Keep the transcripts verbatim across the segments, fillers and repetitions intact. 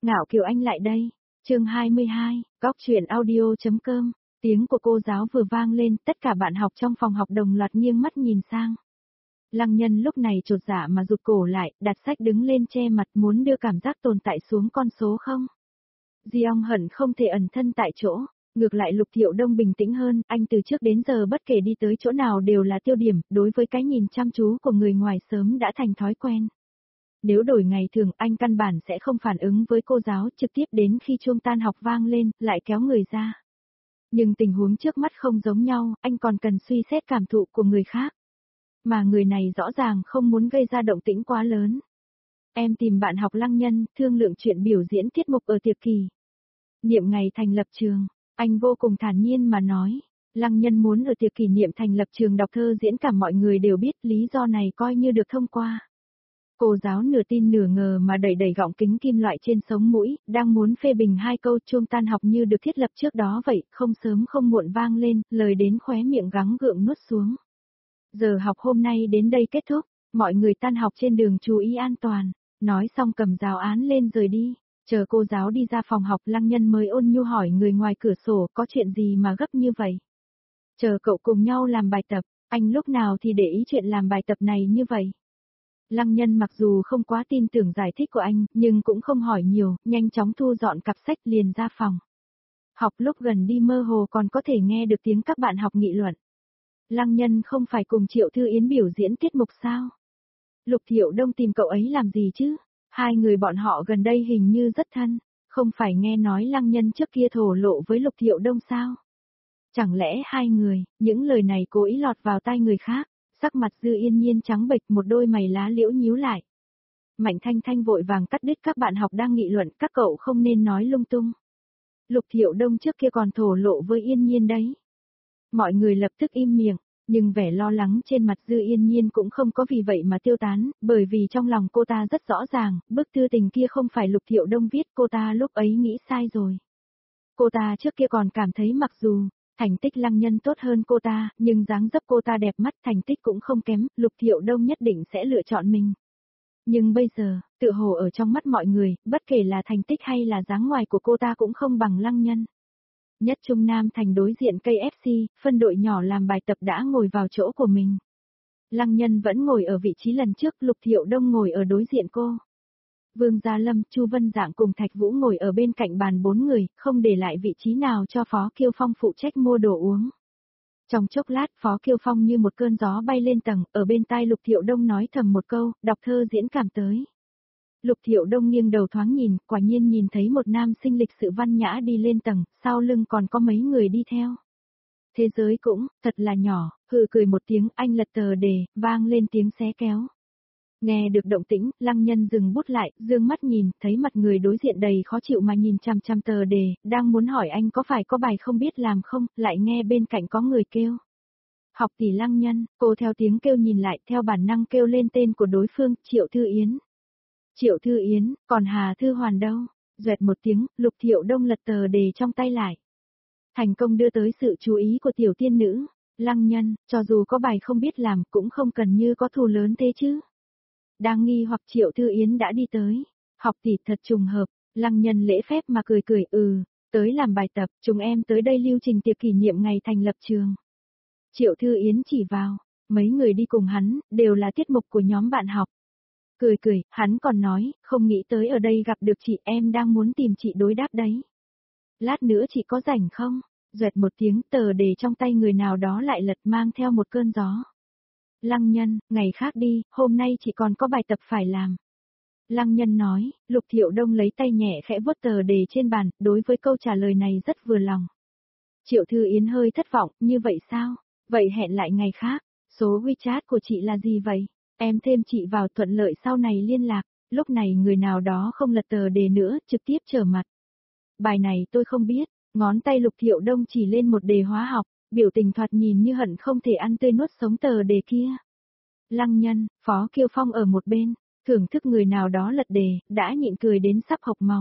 Ngạo Kiều Anh lại đây. Chương hai mươi hai, góc truyện audio.com. Tiếng của cô giáo vừa vang lên, tất cả bạn học trong phòng học đồng loạt nghiêng mắt nhìn sang. Lăng Nhân lúc này chột dạ mà rụt cổ lại, đặt sách đứng lên che mặt, muốn đưa cảm giác tồn tại xuống con số không. Diong hận không thể ẩn thân tại chỗ. Ngược lại Lục Thiệu Đông bình tĩnh hơn, anh từ trước đến giờ bất kể đi tới chỗ nào đều là tiêu điểm, đối với cái nhìn chăm chú của người ngoài sớm đã thành thói quen. Nếu đổi ngày thường anh căn bản sẽ không phản ứng với cô giáo, trực tiếp đến khi chuông tan học vang lên, lại kéo người ra. Nhưng tình huống trước mắt không giống nhau, anh còn cần suy xét cảm thụ của người khác. Mà người này rõ ràng không muốn gây ra động tĩnh quá lớn. Em tìm bạn học Lăng Nhân, thương lượng chuyện biểu diễn tiết mục ở tiệc kỳ. Niệm ngày thành lập trường, anh vô cùng thản nhiên mà nói. Lăng Nhân muốn ở tiệc kỷ niệm thành lập trường đọc thơ diễn cảm, mọi người đều biết, lý do này coi như được thông qua. Cô giáo nửa tin nửa ngờ mà đẩy đẩy gọng kính kim loại trên sống mũi, đang muốn phê bình hai câu chuông tan học như được thiết lập trước đó vậy, không sớm không muộn vang lên, lời đến khóe miệng gắng gượng nuốt xuống. Giờ học hôm nay đến đây kết thúc, mọi người tan học trên đường chú ý an toàn, nói xong cầm giáo án lên rời đi. Chờ cô giáo đi ra phòng học, Lăng Nhân mới ôn nhu hỏi người ngoài cửa sổ có chuyện gì mà gấp như vậy. Chờ cậu cùng nhau làm bài tập, anh lúc nào thì để ý chuyện làm bài tập này như vậy. Lăng Nhân mặc dù không quá tin tưởng giải thích của anh, nhưng cũng không hỏi nhiều, nhanh chóng thu dọn cặp sách liền ra phòng. Học lúc gần đi mơ hồ còn có thể nghe được tiếng các bạn học nghị luận. Lăng Nhân không phải cùng Triệu Thư Yến biểu diễn tiết mục sao? Lục Thiệu Đông tìm cậu ấy làm gì chứ? Hai người bọn họ gần đây hình như rất thân, không phải nghe nói Lăng Nhân trước kia thổ lộ với Lục Thiệu Đông sao? Chẳng lẽ hai người, những lời này cố ý lọt vào tai người khác? Sắc mặt Dư Yên Nhiên trắng bệch, một đôi mày lá liễu nhíu lại. Mạnh Thanh Thanh vội vàng cắt đứt các bạn học đang nghị luận, các cậu không nên nói lung tung. Lục Thiệu Đông trước kia còn thổ lộ với Yên Nhiên đấy. Mọi người lập tức im miệng, nhưng vẻ lo lắng trên mặt Dư Yên Nhiên cũng không có vì vậy mà tiêu tán, bởi vì trong lòng cô ta rất rõ ràng, bức thư tình kia không phải Lục Thiệu Đông viết, cô ta lúc ấy nghĩ sai rồi. Cô ta trước kia còn cảm thấy mặc dù thành tích Lăng Nhân tốt hơn cô ta, nhưng dáng dấp cô ta đẹp mắt, thành tích cũng không kém, Lục Thiệu Đông nhất định sẽ lựa chọn mình. Nhưng bây giờ, tự hồ ở trong mắt mọi người, bất kể là thành tích hay là dáng ngoài của cô ta cũng không bằng Lăng Nhân. Nhất Trung Nam Thành đối diện ca ép xê, phân đội nhỏ làm bài tập đã ngồi vào chỗ của mình. Lăng Nhân vẫn ngồi ở vị trí lần trước, Lục Thiệu Đông ngồi ở đối diện cô. Vương Gia Lâm, Chu Vân Dạng cùng Thạch Vũ ngồi ở bên cạnh bàn bốn người, không để lại vị trí nào cho Phó Kiêu Phong phụ trách mua đồ uống. Trong chốc lát, Phó Kiêu Phong như một cơn gió bay lên tầng, ở bên tai Lục Thiệu Đông nói thầm một câu, đọc thơ diễn cảm tới. Lục Thiệu Đông nghiêng đầu thoáng nhìn, quả nhiên nhìn thấy một nam sinh lịch sự văn nhã đi lên tầng, sau lưng còn có mấy người đi theo. Thế giới cũng, thật là nhỏ, hừ cười một tiếng, anh lật tờ đề, vang lên tiếng xé kéo. Nghe được động tĩnh, Lăng Nhân dừng bút lại, dương mắt nhìn, thấy mặt người đối diện đầy khó chịu mà nhìn chằm chằm tờ đề, đang muốn hỏi anh có phải có bài không biết làm không, lại nghe bên cạnh có người kêu. Học tỷ Lăng Nhân, cô theo tiếng kêu nhìn lại, theo bản năng kêu lên tên của đối phương, Triệu Thư Yến. Triệu Thư Yến, còn Hà Thư Hoàn đâu? Duệt một tiếng, Lục Thiệu Đông lật tờ đề trong tay lại. Thành công đưa tới sự chú ý của tiểu tiên nữ, Lăng Nhân, cho dù có bài không biết làm cũng không cần như có thù lớn thế chứ. Đang nghi hoặc Triệu Thư Yến đã đi tới. Học tỷ thật trùng hợp, Lăng Nhân lễ phép mà cười cười, ừ, tới làm bài tập, chúng em tới đây lưu trình tiệc kỷ niệm ngày thành lập trường. Triệu Thư Yến chỉ vào, mấy người đi cùng hắn, đều là tiết mục của nhóm bạn học. Cười cười, hắn còn nói, không nghĩ tới ở đây gặp được chị, em đang muốn tìm chị đối đáp đấy. Lát nữa chị có rảnh không? Duệt một tiếng, tờ đề trong tay người nào đó lại lật mang theo một cơn gió. Lăng Nhân, ngày khác đi, hôm nay chị còn có bài tập phải làm. Lăng Nhân nói, Lục Thiệu Đông lấy tay nhẹ khẽ vuốt tờ đề trên bàn, đối với câu trả lời này rất vừa lòng. Triệu Thư Yến hơi thất vọng, như vậy sao? Vậy hẹn lại ngày khác, số WeChat của chị là gì vậy? Em thêm chị vào thuận lợi sau này liên lạc. Lúc này người nào đó không lật tờ đề nữa, trực tiếp trở mặt. Bài này tôi không biết, ngón tay Lục Thiệu Đông chỉ lên một đề hóa học, biểu tình thoạt nhìn như hận không thể ăn tươi nuốt sống tờ đề kia. Lăng Nhân, Phó Kiêu Phong ở một bên, thưởng thức người nào đó lật đề, đã nhịn cười đến sắp hộc máu.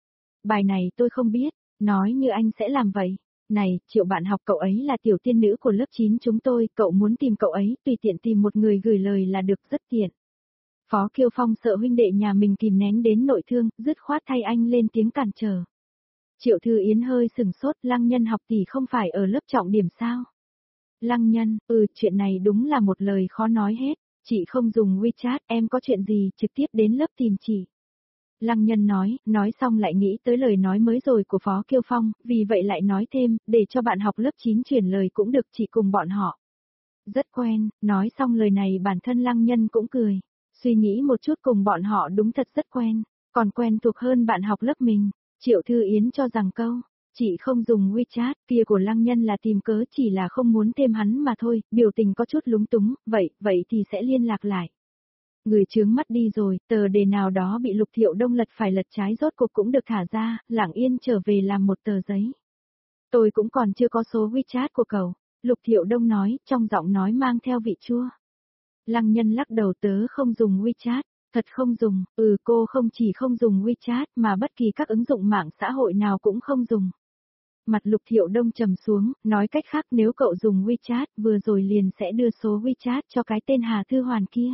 Bài này tôi không biết, nói như anh sẽ làm vậy. Này, Triệu bạn học cậu ấy là tiểu tiên nữ của lớp chín chúng tôi, cậu muốn tìm cậu ấy, tùy tiện tìm một người gửi lời là được, rất tiện. Phó Kiêu Phong sợ huynh đệ nhà mình kìm nén đến nội thương, dứt khoát thay anh lên tiếng cản trở. Triệu Thư Yến hơi sừng sốt, Lăng Nhân học tỷ không phải ở lớp trọng điểm sao? Lăng Nhân, ừ, chuyện này đúng là một lời khó nói hết, chị không dùng WeChat, em có chuyện gì trực tiếp đến lớp tìm chị. Lăng Nhân nói, nói xong lại nghĩ tới lời nói mới rồi của Phó Kiêu Phong, vì vậy lại nói thêm, để cho bạn học lớp chín chuyển lời cũng được, chị cùng bọn họ. Rất quen, nói xong lời này bản thân Lăng Nhân cũng cười, suy nghĩ một chút cùng bọn họ đúng thật rất quen, còn quen thuộc hơn bạn học lớp mình. Triệu Thư Yến cho rằng câu, chị không dùng WeChat kia của Lăng Nhân là tìm cớ chỉ là không muốn thêm hắn mà thôi, biểu tình có chút lúng túng, vậy, vậy thì sẽ liên lạc lại. Người chướng mắt đi rồi, tờ đề nào đó bị Lục Thiệu Đông lật phải lật trái rốt cuộc cũng được thả ra, lặng yên trở về làm một tờ giấy. Tôi cũng còn chưa có số WeChat của cậu, Lục Thiệu Đông nói, trong giọng nói mang theo vị chua. Lăng Nhân lắc đầu, tớ không dùng WeChat, thật không dùng, ừ cô không chỉ không dùng WeChat mà bất kỳ các ứng dụng mạng xã hội nào cũng không dùng. Mặt Lục Thiệu Đông trầm xuống, nói cách khác nếu cậu dùng WeChat vừa rồi liền sẽ đưa số WeChat cho cái tên Hà Thư Hoàn kia.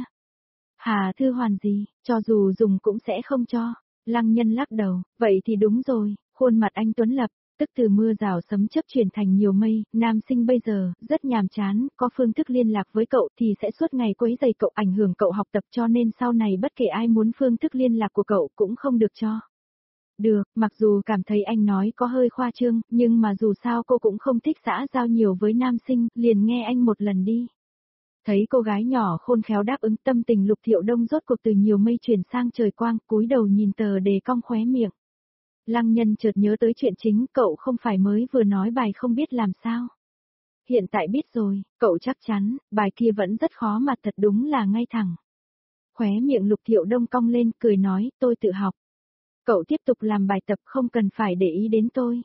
Hà Thư Hoàn gì, cho dù dùng cũng sẽ không cho. Lăng Nhân lắc đầu, vậy thì đúng rồi, khuôn mặt anh Tuấn Lập, tức từ mưa rào sấm chớp chuyển thành nhiều mây, nam sinh bây giờ, rất nhàm chán, có phương thức liên lạc với cậu thì sẽ suốt ngày quấy rầy cậu, ảnh hưởng cậu học tập, cho nên sau này bất kể ai muốn phương thức liên lạc của cậu cũng không được cho. Được, mặc dù cảm thấy anh nói có hơi khoa trương, nhưng mà dù sao cô cũng không thích xã giao nhiều với nam sinh, liền nghe anh một lần đi. Thấy cô gái nhỏ khôn khéo đáp ứng, tâm tình Lục Thiệu Đông rốt cuộc từ nhiều mây chuyển sang trời quang, cúi đầu nhìn tờ đề cong khóe miệng. Lăng Nhân chợt nhớ tới chuyện chính, cậu không phải mới vừa nói bài không biết làm sao. Hiện tại biết rồi, cậu chắc chắn, bài kia vẫn rất khó mà thật đúng là ngay thẳng. Khóe miệng Lục Thiệu Đông cong lên, cười nói, tôi tự học. Cậu tiếp tục làm bài tập, không cần phải để ý đến tôi.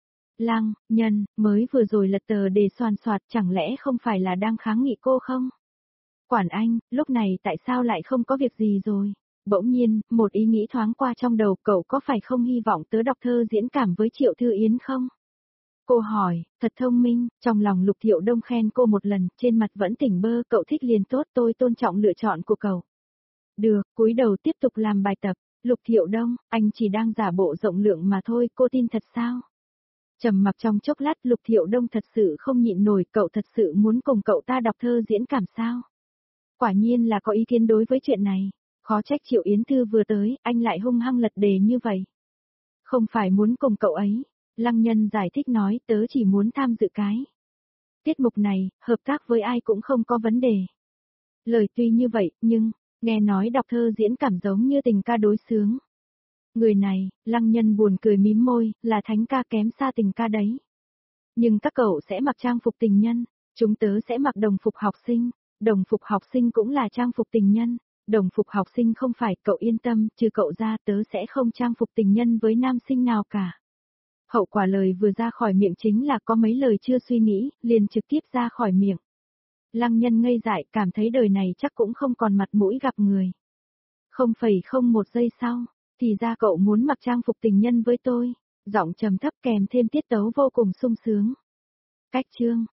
Lăng Nhân, mới vừa rồi lật tờ đề soàn soạt, chẳng lẽ không phải là đang kháng nghị cô không? Quản anh, lúc này tại sao lại không có việc gì rồi? Bỗng nhiên, một ý nghĩ thoáng qua trong đầu, cậu có phải không hy vọng tớ đọc thơ diễn cảm với Triệu Thư Yến không? Cô hỏi, thật thông minh, trong lòng Lục Thiệu Đông khen cô một lần, trên mặt vẫn tỉnh bơ, cậu thích liền tốt, tôi tôn trọng lựa chọn của cậu. Được, cúi đầu tiếp tục làm bài tập. Lục Thiệu Đông, anh chỉ đang giả bộ rộng lượng mà thôi, cô tin thật sao? Trầm mặc trong chốc lát, Lục Thiệu Đông thật sự không nhịn nổi, cậu thật sự muốn cùng cậu ta đọc thơ diễn cảm sao? Quả nhiên là có ý kiến đối với chuyện này, khó trách Triệu Yến Thư vừa tới, anh lại hung hăng lật đề như vậy. Không phải muốn cùng cậu ấy, Lăng Nhân giải thích nói, tớ chỉ muốn tham dự cái tiết mục này, hợp tác với ai cũng không có vấn đề. Lời tuy như vậy, nhưng, nghe nói đọc thơ diễn cảm giống như tình ca đối xướng. Người này, Lăng Nhân buồn cười mím môi, là thánh ca kém xa tình ca đấy. Nhưng các cậu sẽ mặc trang phục tình nhân, chúng tớ sẽ mặc đồng phục học sinh, đồng phục học sinh cũng là trang phục tình nhân, đồng phục học sinh không phải, cậu yên tâm, trừ cậu ra tớ sẽ không trang phục tình nhân với nam sinh nào cả. Hậu quả lời vừa ra khỏi miệng chính là có mấy lời chưa suy nghĩ, liền trực tiếp ra khỏi miệng. Lăng Nhân ngây dại, cảm thấy đời này chắc cũng không còn mặt mũi gặp người. Không phẩy không một giây sau, thì ra cậu muốn mặc trang phục tình nhân với tôi, giọng trầm thấp kèm thêm tiết tấu vô cùng sung sướng. Cách chương